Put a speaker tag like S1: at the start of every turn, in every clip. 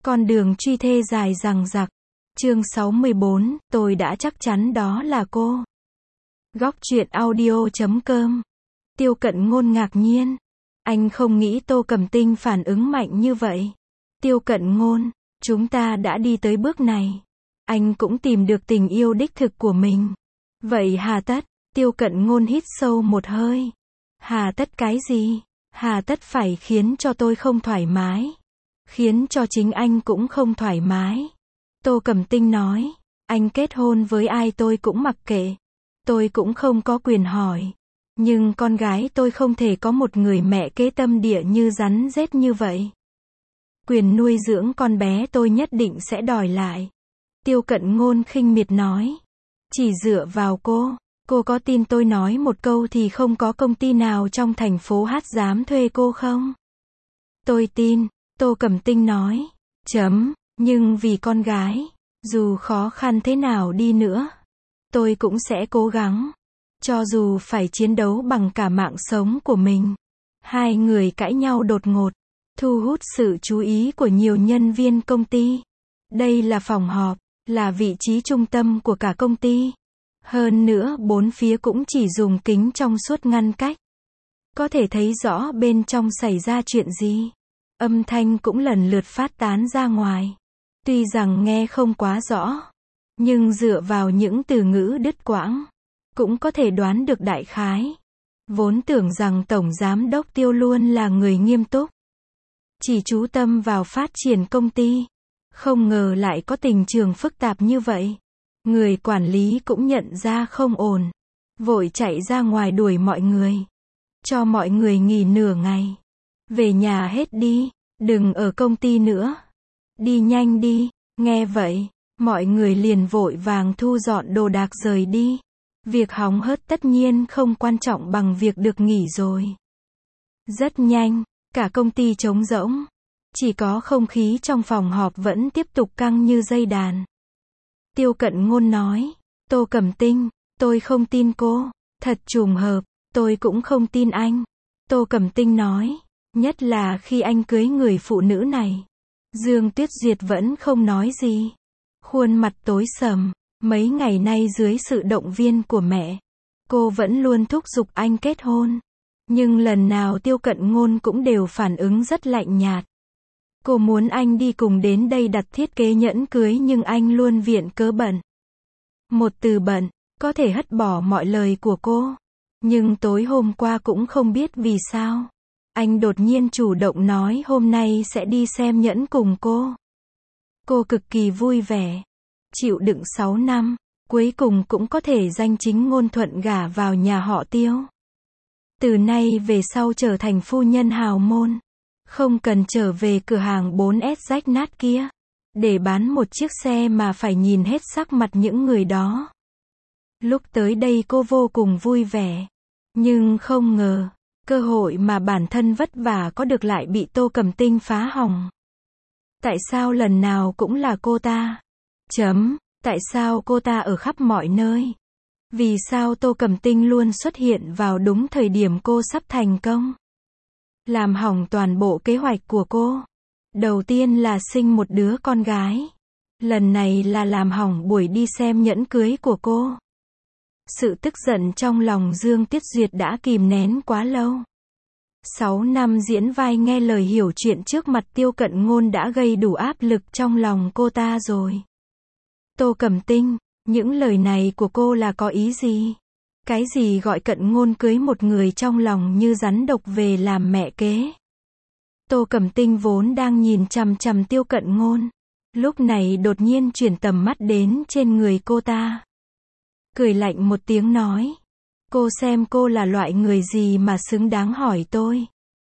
S1: Con đường truy thê dài dằng dặc. Chương 64, tôi đã chắc chắn đó là cô. Góc truyện audio.com. Tiêu Cận Ngôn ngạc nhiên. Anh không nghĩ Tô Cẩm Tinh phản ứng mạnh như vậy. Tiêu Cận Ngôn, chúng ta đã đi tới bước này. Anh cũng tìm được tình yêu đích thực của mình. Vậy hà tất? Tiêu Cận Ngôn hít sâu một hơi. Hà tất cái gì? Hà tất phải khiến cho tôi không thoải mái. Khiến cho chính anh cũng không thoải mái. Tô Cẩm Tinh nói, anh kết hôn với ai tôi cũng mặc kệ. Tôi cũng không có quyền hỏi. Nhưng con gái tôi không thể có một người mẹ kế tâm địa như rắn rết như vậy. Quyền nuôi dưỡng con bé tôi nhất định sẽ đòi lại. Tiêu Cận Ngôn khinh miệt nói. Chỉ dựa vào cô có tin tôi nói một câu thì không có công ty nào trong thành phố Hát dám thuê cô không? Tôi tin, Tô Cẩm Tinh nói. Nhưng vì con gái, dù khó khăn thế nào đi nữa, tôi cũng sẽ cố gắng. Cho dù phải chiến đấu bằng cả mạng sống của mình. Hai người cãi nhau đột ngột, thu hút sự chú ý của nhiều nhân viên công ty. Đây là phòng họp, là vị trí trung tâm của cả công ty. Hơn nữa bốn phía cũng chỉ dùng kính trong suốt ngăn cách. Có thể thấy rõ bên trong xảy ra chuyện gì. Âm thanh cũng lần lượt phát tán ra ngoài. Tuy rằng nghe không quá rõ, nhưng dựa vào những từ ngữ đứt quãng, cũng có thể đoán được đại khái. Vốn tưởng rằng Tổng Giám đốc Tiêu luôn là người nghiêm túc, chỉ chú tâm vào phát triển công ty. Không ngờ lại có tình trường phức tạp như vậy. Người quản lý cũng nhận ra không ổn. Vội chạy ra ngoài đuổi mọi người. Cho mọi người nghỉ nửa ngày. Về nhà hết đi. Đừng ở công ty nữa. Đi nhanh đi. Nghe vậy, mọi người liền vội vàng thu dọn đồ đạc rời đi. Việc hóng hớt tất nhiên không quan trọng bằng việc được nghỉ rồi. Rất nhanh, cả công ty trống rỗng. Chỉ có không khí trong phòng họp vẫn tiếp tục căng như dây đàn. Tiêu Cận Ngôn nói, Tô Cẩm Tinh, tôi không tin cô. Thật trùng hợp, tôi cũng không tin anh. Tô Cẩm Tinh nói, nhất là khi anh cưới người phụ nữ này. Dương Tuyết Duyệt vẫn không nói gì. Khuôn mặt tối sầm, mấy ngày nay dưới sự động viên của mẹ, cô vẫn luôn thúc giục anh kết hôn. Nhưng lần nào Tiêu Cận Ngôn cũng đều phản ứng rất lạnh nhạt. Cô muốn anh đi cùng đến đây đặt thiết kế nhẫn cưới nhưng anh luôn viện cớ bận. Một từ bận, có thể hất bỏ mọi lời của cô. Nhưng tối hôm qua cũng không biết vì sao. Anh đột nhiên chủ động nói hôm nay sẽ đi xem nhẫn cùng cô. Cô cực kỳ vui vẻ. Chịu đựng 6 năm, cuối cùng cũng có thể danh chính ngôn thuận gả vào nhà họ Tiêu. Từ nay về sau trở thành phu nhân hào môn. Không cần trở về cửa hàng 4S rách nát kia. Để bán một chiếc xe mà phải nhìn hết sắc mặt những người đó. Lúc tới đây cô vô cùng vui vẻ. Nhưng không ngờ, cơ hội mà bản thân vất vả có được lại bị Tô Cẩm Tinh phá hỏng. Tại sao lần nào cũng là cô ta? Tại sao cô ta ở khắp mọi nơi? Vì sao Tô Cẩm Tinh luôn xuất hiện vào đúng thời điểm cô sắp thành công? Làm hỏng toàn bộ kế hoạch của cô. Đầu tiên là sinh một đứa con gái. Lần này là làm hỏng buổi đi xem nhẫn cưới của cô. Sự tức giận trong lòng Dương Tuyết Duyệt đã kìm nén quá lâu. 6 năm diễn vai nghe lời hiểu chuyện trước mặt Tiêu Cận Ngôn đã gây đủ áp lực trong lòng cô ta rồi. Tô Cẩm Tinh, những lời này của cô là có ý gì? Cái gì gọi Cận Ngôn cưới một người trong lòng như rắn độc về làm mẹ kế? Tô Cẩm Tinh vốn đang nhìn chằm chằm Tiêu Cận Ngôn. Lúc này đột nhiên chuyển tầm mắt đến trên người cô ta. Cười lạnh một tiếng nói. Cô xem cô là loại người gì mà xứng đáng hỏi tôi?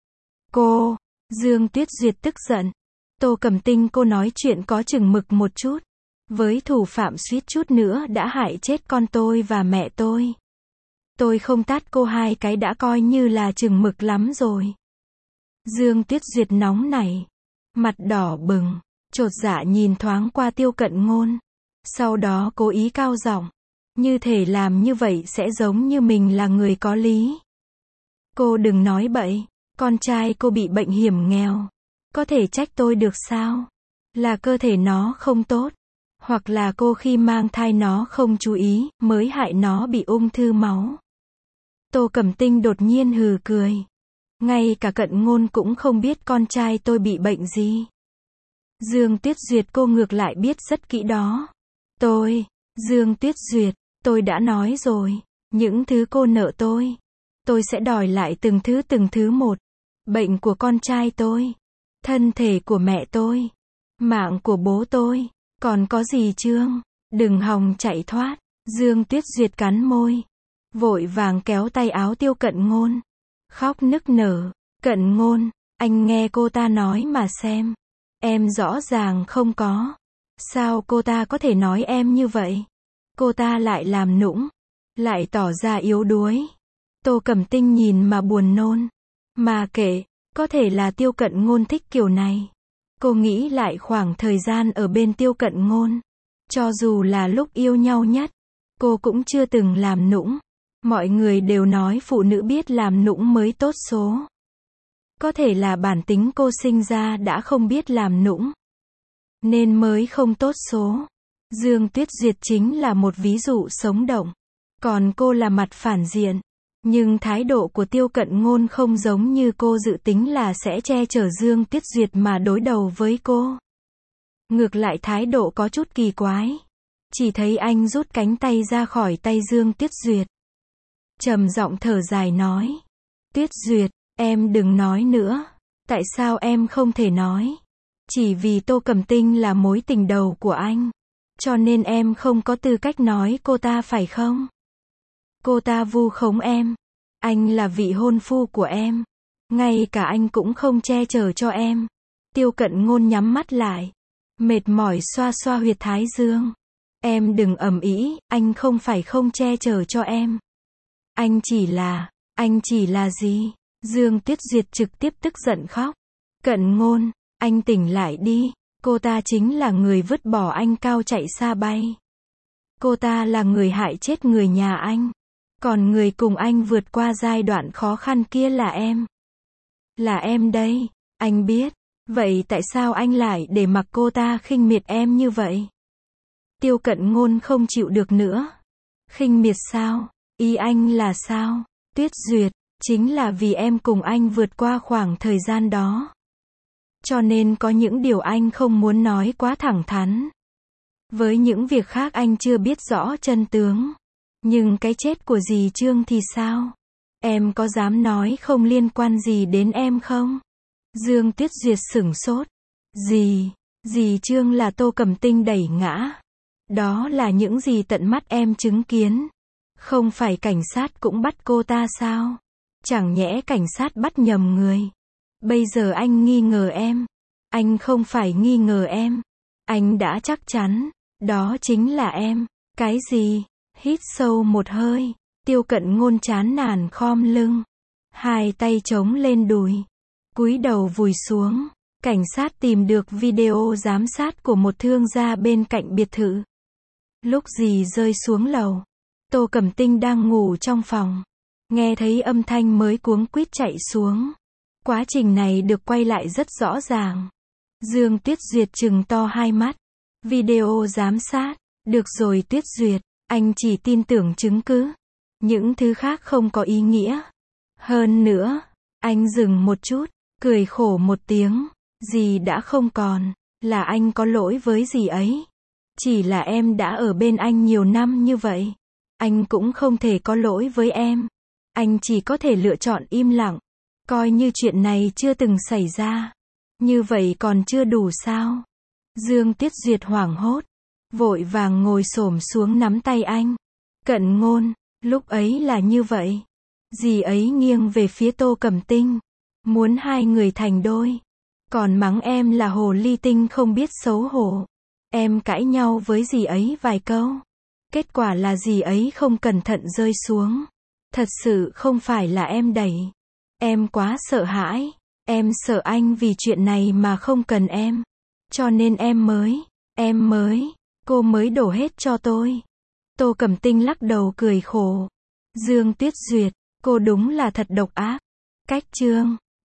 S1: Cô, Dương Tuyết Duyệt tức giận. Tô Cẩm Tinh cô nói chuyện có chừng mực một chút. Với thủ phạm suýt chút nữa đã hại chết con tôi và mẹ tôi. Tôi không tát cô 2 cái đã coi như là chừng mực lắm rồi. Dương Tuyết Duyệt nóng nảy. Mặt đỏ bừng, chột dạ nhìn thoáng qua Tiêu Cận Ngôn. Sau đó cố ý cao giọng. Như thể làm như vậy sẽ giống như mình là người có lý. Cô đừng nói bậy. Con trai cô bị bệnh hiểm nghèo. Có thể trách tôi được sao? Là cơ thể nó không tốt. Hoặc là cô khi mang thai nó không chú ý, mới hại nó bị ung thư máu. Tô Cẩm Tinh đột nhiên hừ cười. Ngay cả Cận Ngôn cũng không biết con trai tôi bị bệnh gì. Dương Tuyết Duyệt cô ngược lại biết rất kỹ đó. Dương Tuyết Duyệt, tôi đã nói rồi, những thứ cô nợ tôi sẽ đòi lại từng thứ một. Bệnh của con trai tôi, thân thể của mẹ tôi, mạng của bố tôi, còn có gì Trương, đừng hòng chạy thoát. Dương Tuyết Duyệt cắn môi, vội vàng kéo tay áo Tiêu Cận Ngôn, khóc nức nở. Cận Ngôn, anh nghe cô ta nói mà xem. Em rõ ràng không có. Sao cô ta có thể nói em như vậy? Cô ta lại làm nũng, lại tỏ ra yếu đuối. Tô Cẩm Tinh nhìn mà buồn nôn. Mà kệ, có thể là Tiêu Cận Ngôn thích kiểu này. Cô nghĩ lại khoảng thời gian ở bên Tiêu Cận Ngôn. Cho dù là lúc yêu nhau nhất, cô cũng chưa từng làm nũng. Mọi người đều nói phụ nữ biết làm nũng mới tốt số. Có thể là bản tính cô sinh ra đã không biết làm nũng, nên mới không tốt số. Dương Tuyết Duyệt chính là một ví dụ sống động. Còn cô là mặt phản diện. Nhưng thái độ của Tiêu Cận Ngôn không giống như cô dự tính là sẽ che chở Dương Tuyết Duyệt mà đối đầu với cô. Ngược lại thái độ có chút kỳ quái. Chỉ thấy anh rút cánh tay ra khỏi tay Dương Tuyết Duyệt, trầm giọng thở dài nói. Tuyết Duyệt, em đừng nói nữa. Tại sao em không thể nói? Chỉ vì Tô Cẩm Tinh là mối tình đầu của anh, cho nên em không có tư cách nói cô ta phải không? Cô ta vu khống em. Anh là vị hôn phu của em. Ngay cả anh cũng không che chở cho em. Tiêu Cận Ngôn nhắm mắt lại, mệt mỏi xoa xoa huyệt thái dương. Em đừng ầm ĩ, anh không phải không che chở cho em. Anh chỉ là gì? Dương Tuyết Duyệt trực tiếp tức giận khóc. Cận Ngôn, anh tỉnh lại đi. Cô ta chính là người vứt bỏ anh cao chạy xa bay. Cô ta là người hại chết người nhà anh. Còn người cùng anh vượt qua giai đoạn khó khăn kia là em. Là em đây, anh biết. Vậy tại sao anh lại để mặc cô ta khinh miệt em như vậy? Tiêu Cận Ngôn không chịu được nữa. Khinh miệt sao? Ý anh là sao? Tuyết Duyệt, chính là vì em cùng anh vượt qua khoảng thời gian đó. Cho nên có những điều anh không muốn nói quá thẳng thắn. Với những việc khác anh chưa biết rõ chân tướng. Nhưng cái chết của dì Trương thì sao? Em có dám nói không liên quan gì đến em không? Dương Tuyết Duyệt sửng sốt. Dì Trương là Tô Cẩm Tinh đẩy ngã. Đó là những gì tận mắt em chứng kiến. Không phải cảnh sát cũng bắt cô ta sao? Chẳng nhẽ cảnh sát bắt nhầm người. Bây giờ anh nghi ngờ em. Anh không phải nghi ngờ em. Anh đã chắc chắn. Đó chính là em. Cái gì? Hít sâu một hơi. Tiêu Cận Ngôn chán nản khom lưng. Hai tay chống lên đùi. Cúi đầu vùi xuống. Cảnh sát tìm được video giám sát của một thương gia bên cạnh biệt thự. Lúc dì rơi xuống lầu, Tô Cẩm Tinh đang ngủ trong phòng. Nghe thấy âm thanh mới cuống quýt chạy xuống. Quá trình này được quay lại rất rõ ràng. Dương Tuyết Duyệt trừng to hai mắt. Video giám sát. Được rồi Tuyết Duyệt, anh chỉ tin tưởng chứng cứ. Những thứ khác không có ý nghĩa. Hơn nữa, anh dừng một chút, cười khổ một tiếng. Dì đã không còn, là anh có lỗi với dì ấy. Chỉ là em đã ở bên anh nhiều năm như vậy. Anh cũng không thể có lỗi với em. Anh chỉ có thể lựa chọn im lặng. Coi như chuyện này chưa từng xảy ra. Như vậy còn chưa đủ sao? Dương Tuyết Duyệt hoảng hốt, vội vàng ngồi xổm xuống nắm tay anh. Cận Ngôn, lúc ấy là như vậy. Dì ấy nghiêng về phía Tô Cẩm Tinh, muốn hai người thành đôi. Còn mắng em là hồ ly tinh không biết xấu hổ. Em cãi nhau với dì ấy vài câu. Kết quả là dì ấy không cẩn thận rơi xuống. Thật sự không phải là em đẩy. Em quá sợ hãi. Em sợ anh vì chuyện này mà không cần em. Cho nên cô mới đổ hết cho tôi. Tô Cẩm Tinh lắc đầu cười khổ. Dương Tuyết Duyệt, cô đúng là thật độc ác. Cách Trương,